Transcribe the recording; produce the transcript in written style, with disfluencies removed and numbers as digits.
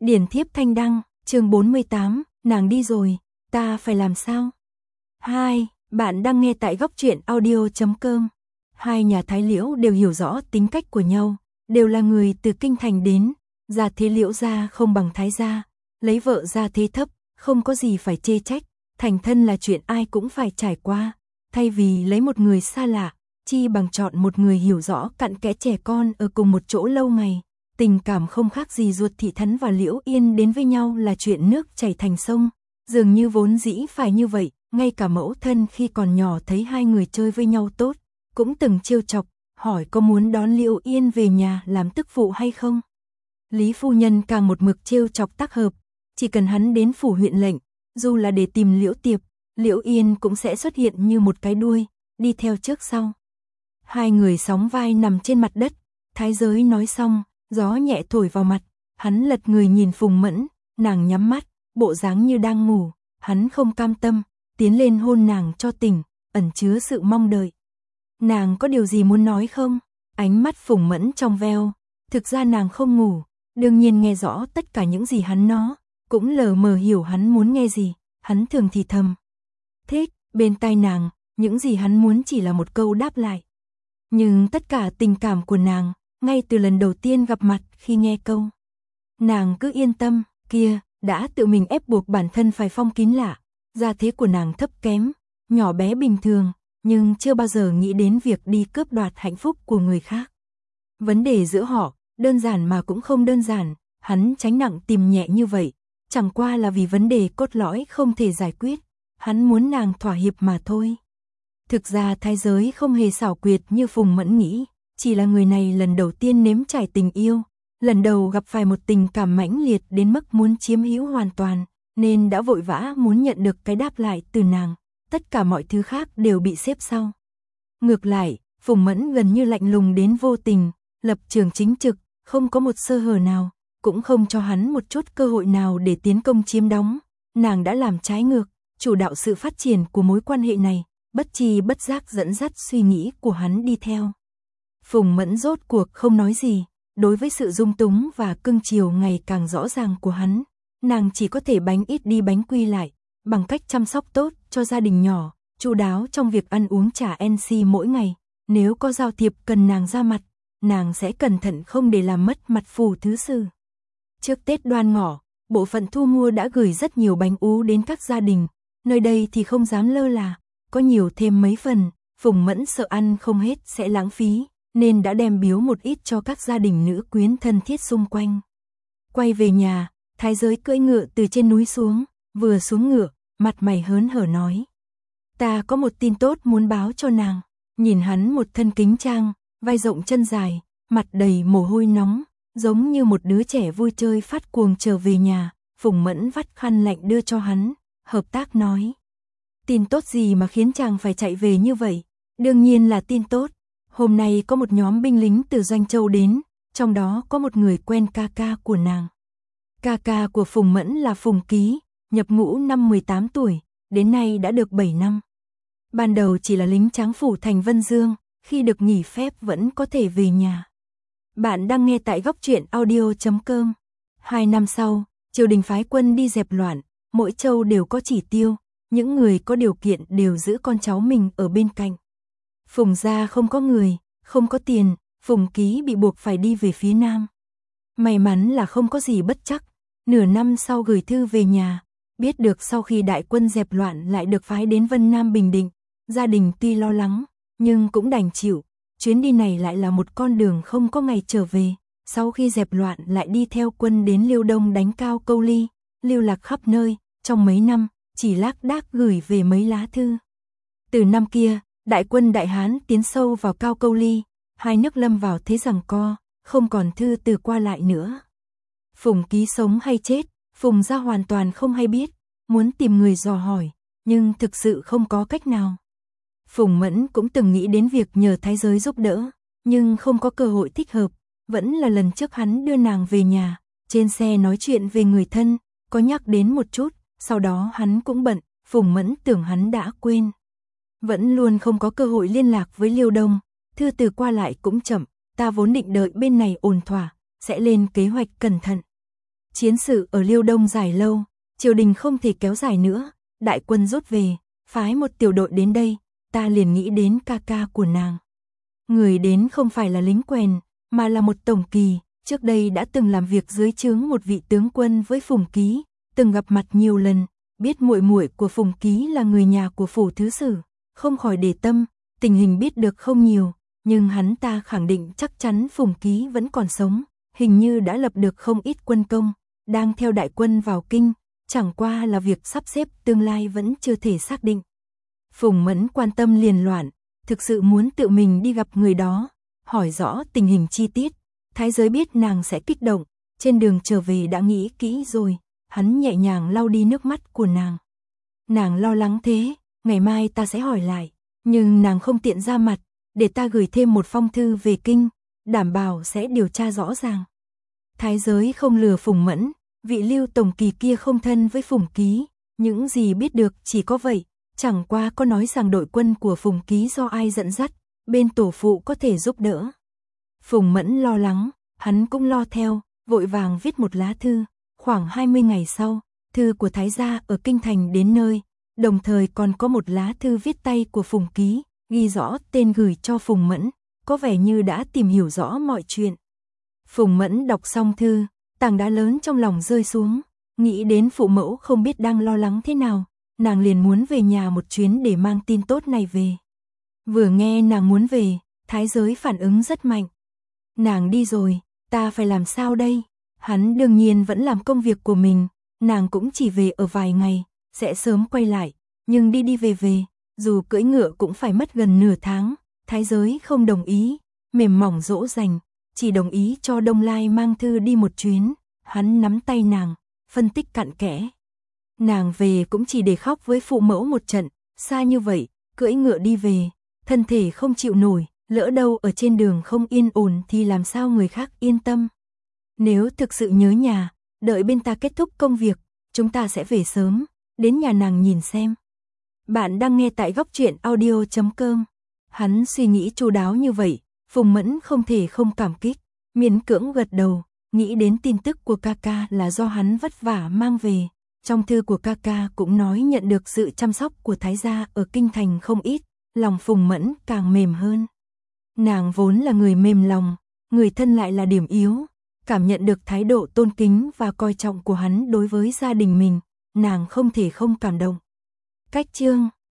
Điển thiếp thanh đăng, chương 48, nàng đi rồi, ta phải làm sao? 2. Bạn đang nghe tại góc truyện audio.com. Hai nhà Thái Liễu đều hiểu rõ tính cách của nhau, đều là người từ kinh thành đến, gia thế Liễu gia không bằng Thái gia, lấy vợ gia thế thấp, không có gì phải chê trách, thành thân là chuyện ai cũng phải trải qua, thay vì lấy một người xa lạ, chi bằng chọn một người hiểu rõ cặn kẽ trẻ con ở cùng một chỗ lâu ngày. Tình cảm không khác gì Ruột Thị Thắn và Liễu Yên đến với nhau là chuyện nước chảy thành sông, dường như vốn dĩ phải như vậy, ngay cả mẫu thân khi còn nhỏ thấy hai người chơi với nhau tốt, cũng từng trêu chọc, hỏi có muốn đón Liễu Yên về nhà làm tức phụ hay không. Lý phu nhân càng một mực trêu chọc tác hợp, chỉ cần hắn đến phủ huyện lệnh, dù là để tìm Liễu Tiệp, Liễu Yên cũng sẽ xuất hiện như một cái đuôi, đi theo trước sau. Hai người sóng vai nằm trên mặt đất, Thái Giới nói xong, gió nhẹ thổi vào mặt, hắn lật người nhìn Phùng Mẫn, nàng nhắm mắt, bộ dáng như đang ngủ, hắn không cam tâm, tiến lên hôn nàng cho tỉnh, ẩn chứa sự mong đợi. Nàng có điều gì muốn nói không? Ánh mắt Phùng Mẫn trong veo, thực ra nàng không ngủ, đương nhiên nghe rõ tất cả những gì hắn nói, cũng lờ mờ hiểu hắn muốn nghe gì, hắn thường thì thầm. Thích, bên tai nàng, những gì hắn muốn chỉ là một câu đáp lại. Nhưng tất cả tình cảm của nàng, ngay từ lần đầu tiên gặp mặt khi nghe câu. Nàng cứ yên tâm, kia, đã tự mình ép buộc bản thân phải phong kín lạ, gia thế của nàng thấp kém, nhỏ bé bình thường, nhưng chưa bao giờ nghĩ đến việc đi cướp đoạt hạnh phúc của người khác. Vấn đề giữa họ, đơn giản mà cũng không đơn giản, hắn tránh nặng tìm nhẹ như vậy, chẳng qua là vì vấn đề cốt lõi không thể giải quyết, hắn muốn nàng thỏa hiệp mà thôi. Thực ra Thái Giới không hề xảo quyệt như Phùng Mẫn nghĩ, chỉ là người này lần đầu tiên nếm trải tình yêu, lần đầu gặp phải một tình cảm mãnh liệt đến mức muốn chiếm hữu hoàn toàn, nên đã vội vã muốn nhận được cái đáp lại từ nàng, tất cả mọi thứ khác đều bị xếp sau. Ngược lại, Phùng Mẫn gần như lạnh lùng đến vô tình, lập trường chính trực, không có một sơ hở nào, cũng không cho hắn một chút cơ hội nào để tiến công chiếm đóng, nàng đã làm trái ngược, chủ đạo sự phát triển của mối quan hệ này, bất tri bất giác dẫn dắt suy nghĩ của hắn đi theo. Phùng Mẫn rốt cuộc không nói gì, đối với sự dung túng và cưng chiều ngày càng rõ ràng của hắn, nàng chỉ có thể bánh ít đi bánh quy lại, bằng cách chăm sóc tốt cho gia đình nhỏ, chu đáo trong việc ăn uống trả NC mỗi ngày, nếu có giao thiệp cần nàng ra mặt, nàng sẽ cẩn thận không để làm mất mặt phù thứ sử. Trước Tết Đoan Ngọ, bộ phận thu mua đã gửi rất nhiều bánh ú đến các gia đình, nơi đây thì không dám lơ là, có nhiều thêm mấy phần, Phùng Mẫn sợ ăn không hết sẽ lãng phí, nên đã đem biếu một ít cho các gia đình nữ quyến thân thiết xung quanh. Quay về nhà, Thái Giới cưỡi ngựa từ trên núi xuống, vừa xuống ngựa, mặt mày hớn hở nói. Ta có một tin tốt muốn báo cho nàng, nhìn hắn một thân kính trang, vai rộng chân dài, mặt đầy mồ hôi nóng, giống như một đứa trẻ vui chơi phát cuồng trở về nhà, Phùng Mẫn vắt khăn lạnh đưa cho hắn, hợp tác nói. Tin tốt gì mà khiến chàng phải chạy về như vậy? Đương nhiên là tin tốt. Hôm nay có một nhóm binh lính từ Doanh Châu đến, trong đó có một người quen ca ca của nàng. Ca ca của Phùng Mẫn là Phùng Ký, nhập ngũ năm 18 tuổi, đến nay đã được 7 năm. Ban đầu chỉ là lính tráng phủ thành Vân Dương, khi được nghỉ phép vẫn có thể về nhà. Bạn đang nghe tại góc truyện audio.com. 2 năm sau, triều đình phái quân đi dẹp loạn, mỗi châu đều có chỉ tiêu, những người có điều kiện đều giữ con cháu mình ở bên cạnh. Phùng gia không có người, không có tiền, Phùng Ký bị buộc phải đi về phía Nam. May mắn là không có gì bất trắc, nửa năm sau gửi thư về nhà, biết được sau khi đại quân dẹp loạn lại được phái đến Vân Nam Bình Định, gia đình tuy lo lắng, nhưng cũng đành chịu, chuyến đi này lại là một con đường không có ngày trở về, sau khi dẹp loạn lại đi theo quân đến Liêu Đông đánh Cao Câu Ly, lưu lạc khắp nơi, trong mấy năm, chỉ lác đác gửi về mấy lá thư. Từ năm kia, đại quân Đại Hán tiến sâu vào Cao Câu Ly, hai nước lâm vào thế giằng co, không còn thư từ qua lại nữa. Phùng Ký sống hay chết, Phùng gia hoàn toàn không hay biết, muốn tìm người dò hỏi, nhưng thực sự không có cách nào. Phùng Mẫn cũng từng nghĩ đến việc nhờ Thái Giới giúp đỡ, nhưng không có cơ hội thích hợp, vẫn là lần trước hắn đưa nàng về nhà, trên xe nói chuyện về người thân, có nhắc đến một chút, sau đó hắn cũng bận, Phùng Mẫn tưởng hắn đã quên. Vẫn luôn không có cơ hội liên lạc với Liêu Đông, thư từ qua lại cũng chậm, ta vốn định đợi bên này ổn thỏa, sẽ lên kế hoạch cẩn thận. Chiến sự ở Liêu Đông dài lâu, triều đình không thể kéo dài nữa, đại quân rút về, phái một tiểu đội đến đây, ta liền nghĩ đến ca ca của nàng. Người đến không phải là lính quèn, mà là một tổng kỳ, trước đây đã từng làm việc dưới trướng một vị tướng quân với Phùng Ký, từng gặp mặt nhiều lần, biết muội muội của Phùng Ký là người nhà của phủ thứ sử, không khỏi để tâm, tình hình biết được không nhiều, nhưng hắn ta khẳng định chắc chắn Phùng Ký vẫn còn sống, hình như đã lập được không ít quân công, đang theo đại quân vào kinh, chẳng qua là việc sắp xếp tương lai vẫn chưa thể xác định. Phùng Mẫn quan tâm liền loạn, thực sự muốn tự mình đi gặp người đó, hỏi rõ tình hình chi tiết. Thái giới biết nàng sẽ kích động, trên đường trở về đã nghĩ kỹ rồi, hắn nhẹ nhàng lau đi nước mắt của nàng. Nàng lo lắng thế, ngày mai ta sẽ hỏi lại, nhưng nàng không tiện ra mặt, để ta gửi thêm một phong thư về kinh, đảm bảo sẽ điều tra rõ ràng. Thái giới không lừa Phùng Mẫn, vị Lưu tổng kỳ kia không thân với Phùng Ký, những gì biết được chỉ có vậy, chẳng qua có nói rằng đội quân của Phùng Ký do ai dẫn dắt, bên tổ phụ có thể giúp đỡ. Phùng Mẫn lo lắng, hắn cũng lo theo, vội vàng viết một lá thư, khoảng 20 ngày sau, thư của Thái gia ở kinh thành đến nơi, đồng thời còn có một lá thư viết tay của Phùng Ký, ghi rõ tên gửi cho Phùng Mẫn, có vẻ như đã tìm hiểu rõ mọi chuyện. Phùng Mẫn đọc xong thư, tảng đá lớn trong lòng rơi xuống, nghĩ đến phụ mẫu không biết đang lo lắng thế nào, nàng liền muốn về nhà một chuyến để mang tin tốt này về. Vừa nghe nàng muốn về, Thái giới phản ứng rất mạnh. Nàng đi rồi, ta phải làm sao đây? Hắn đương nhiên vẫn làm công việc của mình, nàng cũng chỉ về ở vài ngày, sẽ sớm quay lại, nhưng đi về, dù cưỡi ngựa cũng phải mất gần nửa tháng, Thái giới không đồng ý, mềm mỏng dỗ dành, chỉ đồng ý cho Đông Lai mang thư đi một chuyến, hắn nắm tay nàng, phân tích cặn kẽ. Nàng về cũng chỉ để khóc với phụ mẫu một trận, xa như vậy, cưỡi ngựa đi về, thân thể không chịu nổi, lỡ đâu ở trên đường không yên ổn thì làm sao người khác yên tâm. Nếu thực sự nhớ nhà, đợi bên ta kết thúc công việc, chúng ta sẽ về sớm, đến nhà nàng nhìn xem. Bạn đang nghe tại góc truyện audio.com. Hắn suy nghĩ chu đáo như vậy, Phùng Mẫn không thể không cảm kích, miễn cưỡng gật đầu, nghĩ đến tin tức của ca là do hắn vất vả mang về. Trong thư của ca cũng nói nhận được sự chăm sóc của Thái gia ở kinh thành không ít, lòng Phùng Mẫn càng mềm hơn. Nàng vốn là người mềm lòng, người thân lại là điểm yếu, cảm nhận được thái độ tôn kính và coi trọng của hắn đối với gia đình mình, nàng không thể không cảm động. Cách chương